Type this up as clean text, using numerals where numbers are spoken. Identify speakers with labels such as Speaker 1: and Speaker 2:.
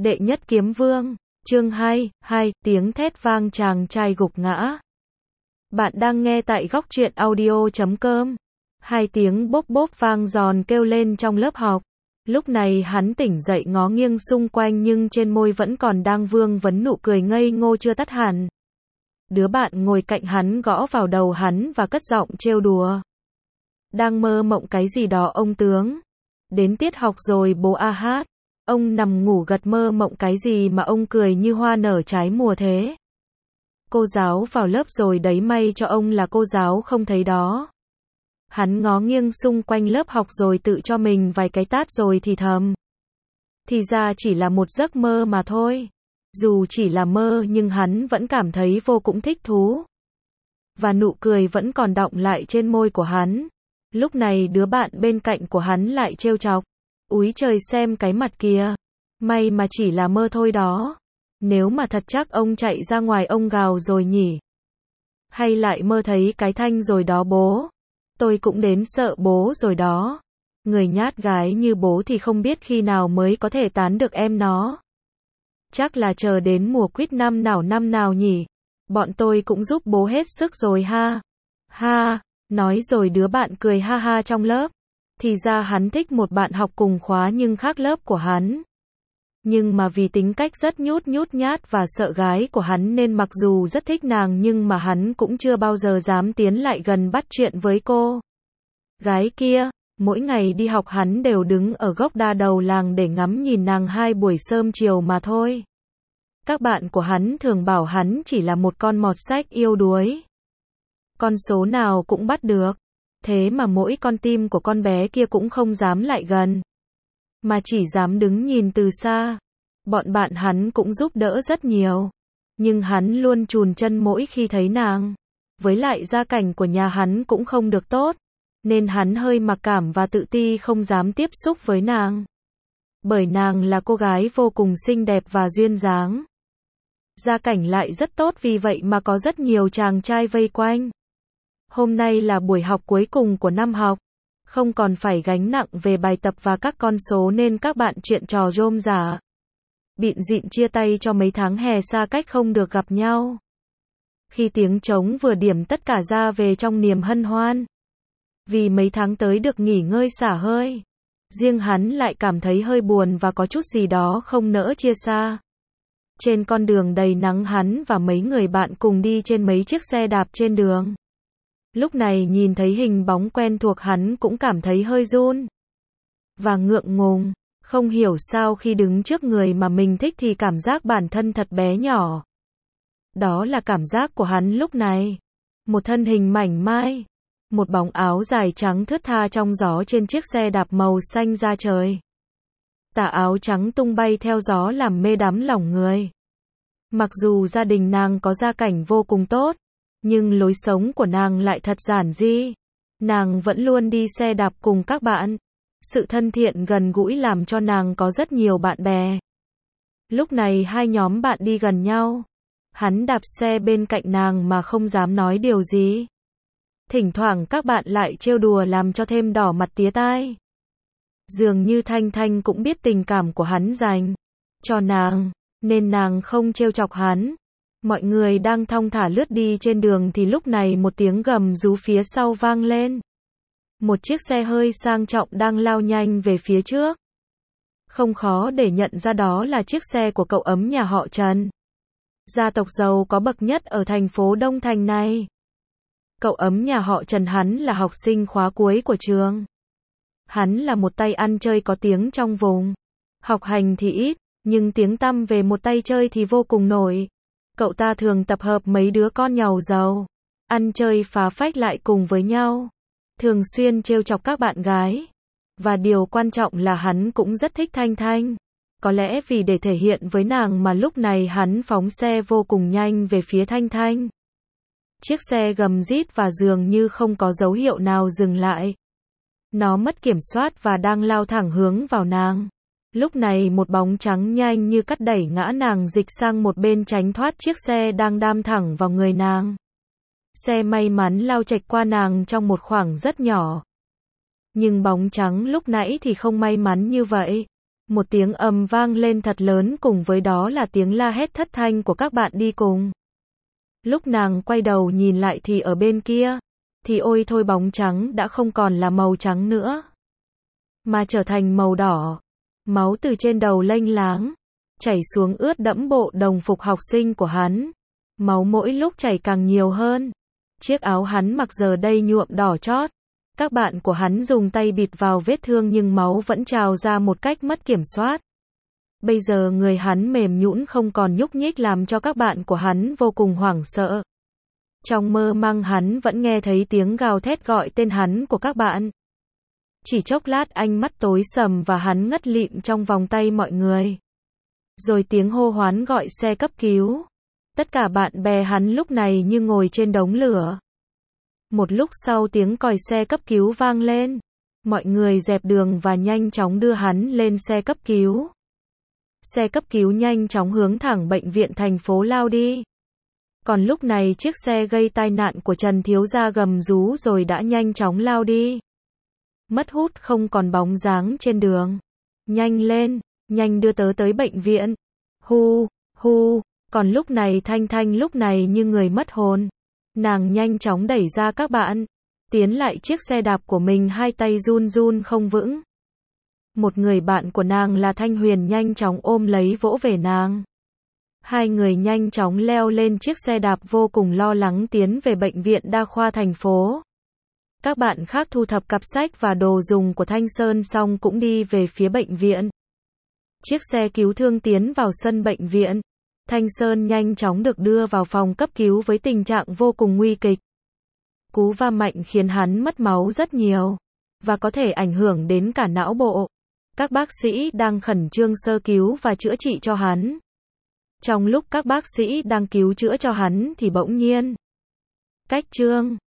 Speaker 1: Đệ nhất kiếm vương, chương 2, tiếng thét vang chàng trai gục ngã. Bạn đang nghe tại góc truyện audio.com. Hai tiếng bốp bốp vang giòn kêu lên trong lớp học. Lúc này hắn tỉnh dậy ngó nghiêng xung quanh nhưng trên môi vẫn còn đang vương vấn nụ cười ngây ngô chưa tắt hẳn. Đứa bạn ngồi cạnh hắn gõ vào đầu hắn và cất giọng trêu đùa. Đang mơ mộng cái gì đó ông tướng? Đến tiết học rồi bố a hát. Ông nằm ngủ gật mơ mộng cái gì mà ông cười như hoa nở trái mùa thế? Cô giáo vào lớp rồi đấy, may cho ông là cô giáo không thấy đó. Hắn ngó nghiêng xung quanh lớp học rồi tự cho mình vài cái tát rồi thì thầm. Thì ra chỉ là một giấc mơ mà thôi. Dù chỉ là mơ nhưng hắn vẫn cảm thấy vô cùng thích thú. Và nụ cười vẫn còn đọng lại trên môi của hắn. Lúc này đứa bạn bên cạnh của hắn lại trêu chọc. Úi trời, xem cái mặt kìa. May mà chỉ là mơ thôi đó. Nếu mà thật chắc ông chạy ra ngoài ông gào rồi nhỉ. Hay lại mơ thấy cái Thanh rồi đó bố. Tôi cũng đến sợ bố rồi đó. Người nhát gái như bố thì không biết khi nào mới có thể tán được em nó. Chắc là chờ đến mùa quýt năm nào nhỉ. Bọn tôi cũng giúp bố hết sức rồi ha. Ha, nói rồi đứa bạn cười ha ha trong lớp. Thì ra hắn thích một bạn học cùng khóa nhưng khác lớp của hắn. Nhưng mà vì tính cách rất nhút nhát và sợ gái của hắn nên mặc dù rất thích nàng nhưng mà hắn cũng chưa bao giờ dám tiến lại gần bắt chuyện với cô gái kia. Mỗi ngày đi học hắn đều đứng ở gốc đa đầu làng để ngắm nhìn nàng hai buổi sớm chiều mà thôi. Các bạn của hắn thường bảo hắn chỉ là một con mọt sách yêu đuối. Con số nào cũng bắt được. Thế mà mỗi con tim của con bé kia cũng không dám lại gần. Mà chỉ dám đứng nhìn từ xa. Bọn bạn hắn cũng giúp đỡ rất nhiều. Nhưng hắn luôn chùn chân mỗi khi thấy nàng. Với lại gia cảnh của nhà hắn cũng không được tốt. Nên hắn hơi mặc cảm và tự ti không dám tiếp xúc với nàng. Bởi nàng là cô gái vô cùng xinh đẹp và duyên dáng. Gia cảnh lại rất tốt, vì vậy mà có rất nhiều chàng trai vây quanh. Hôm nay là buổi học cuối cùng của năm học. Không còn phải gánh nặng về bài tập và các con số nên các bạn chuyện trò rôm rả. Bịn dịn chia tay cho mấy tháng hè xa cách không được gặp nhau. Khi tiếng trống vừa điểm tất cả ra về trong niềm hân hoan. Vì mấy tháng tới được nghỉ ngơi xả hơi. Riêng hắn lại cảm thấy hơi buồn và có chút gì đó không nỡ chia xa. Trên con đường đầy nắng hắn và mấy người bạn cùng đi trên mấy chiếc xe đạp trên đường. Lúc này nhìn thấy hình bóng quen thuộc hắn cũng cảm thấy hơi run. Và ngượng ngùng, không hiểu sao khi đứng trước người mà mình thích thì cảm giác bản thân thật bé nhỏ. Đó là cảm giác của hắn lúc này. Một thân hình mảnh mai. Một bóng áo dài trắng thướt tha trong gió trên chiếc xe đạp màu xanh da trời. Tà áo trắng tung bay theo gió làm mê đắm lòng người. Mặc dù gia đình nàng có gia cảnh vô cùng tốt. Nhưng lối sống của nàng lại thật giản dị. Nàng vẫn luôn đi xe đạp cùng các bạn. Sự thân thiện gần gũi làm cho nàng có rất nhiều bạn bè. Lúc này hai nhóm bạn đi gần nhau. Hắn đạp xe bên cạnh nàng mà không dám nói điều gì. Thỉnh thoảng các bạn lại trêu đùa làm cho thêm đỏ mặt tía tai. Dường như Thanh cũng biết tình cảm của hắn dành cho nàng, nên nàng không trêu chọc hắn. Mọi người đang thong thả lướt đi trên đường thì lúc này một tiếng gầm rú phía sau vang lên. Một chiếc xe hơi sang trọng đang lao nhanh về phía trước. Không khó để nhận ra đó là chiếc xe của cậu ấm nhà họ Trần. Gia tộc giàu có bậc nhất ở thành phố Đông Thành này. Cậu ấm nhà họ Trần hắn là học sinh khóa cuối của trường. Hắn là một tay ăn chơi có tiếng trong vùng. Học hành thì ít, nhưng tiếng tăm về một tay chơi thì vô cùng nổi. Cậu ta thường tập hợp mấy đứa con giàu giàu, ăn chơi phá phách lại cùng với nhau. Thường xuyên trêu chọc các bạn gái. Và điều quan trọng là hắn cũng rất thích Thanh. Có lẽ vì để thể hiện với nàng mà lúc này hắn phóng xe vô cùng nhanh về phía Thanh. Chiếc xe gầm rít và dường như không có dấu hiệu nào dừng lại. Nó mất kiểm soát và đang lao thẳng hướng vào nàng. Lúc này một bóng trắng nhanh như cắt đẩy ngã nàng dịch sang một bên tránh thoát chiếc xe đang đam thẳng vào người nàng. Xe may mắn lao chệch qua nàng trong một khoảng rất nhỏ. Nhưng bóng trắng lúc nãy thì không may mắn như vậy. Một tiếng ầm vang lên thật lớn, cùng với đó là tiếng la hét thất thanh của các bạn đi cùng. Lúc nàng quay đầu nhìn lại thì ở bên kia, thì ôi thôi, bóng trắng đã không còn là màu trắng nữa, mà trở thành màu đỏ. Máu từ trên đầu lênh láng chảy xuống ướt đẫm bộ đồng phục học sinh của hắn. Máu mỗi lúc chảy càng nhiều hơn. Chiếc áo hắn mặc giờ đây nhuộm đỏ chót. Các bạn của hắn dùng tay bịt vào vết thương nhưng máu vẫn trào ra một cách mất kiểm soát. Bây giờ người hắn mềm nhũn không còn nhúc nhích, làm cho các bạn của hắn vô cùng hoảng sợ. Trong mơ màng hắn vẫn nghe thấy tiếng gào thét gọi tên hắn của các bạn. Chỉ chốc lát ánh mắt tối sầm và hắn ngất lịm trong vòng tay mọi người. Rồi tiếng hô hoán gọi xe cấp cứu. Tất cả bạn bè hắn lúc này như ngồi trên đống lửa. Một lúc sau tiếng còi xe cấp cứu vang lên. Mọi người dẹp đường và nhanh chóng đưa hắn lên xe cấp cứu. Xe cấp cứu nhanh chóng hướng thẳng bệnh viện thành phố lao đi. Còn lúc này chiếc xe gây tai nạn của Trần thiếu gia gầm rú rồi đã nhanh chóng lao đi. Mất hút không còn bóng dáng trên đường. Nhanh lên, nhanh đưa tớ tới bệnh viện. Hu, hu. Còn lúc này Thanh Thanh lúc này như người mất hồn. Nàng nhanh chóng đẩy ra các bạn, tiến lại chiếc xe đạp của mình, hai tay run run không vững. Một người bạn của nàng là Thanh Huyền nhanh chóng ôm lấy vỗ về nàng. Hai người nhanh chóng leo lên chiếc xe đạp vô cùng lo lắng tiến về bệnh viện đa khoa thành phố. Các bạn khác thu thập cặp sách và đồ dùng của Thanh Sơn xong cũng đi về phía bệnh viện. Chiếc xe cứu thương tiến vào sân bệnh viện. Thanh Sơn nhanh chóng được đưa vào phòng cấp cứu với tình trạng vô cùng nguy kịch. Cú va mạnh khiến hắn mất máu rất nhiều, và có thể ảnh hưởng đến cả não bộ. Các bác sĩ đang khẩn trương sơ cứu và chữa trị cho hắn. Trong lúc các bác sĩ đang cứu chữa cho hắn thì bỗng nhiên, cách chương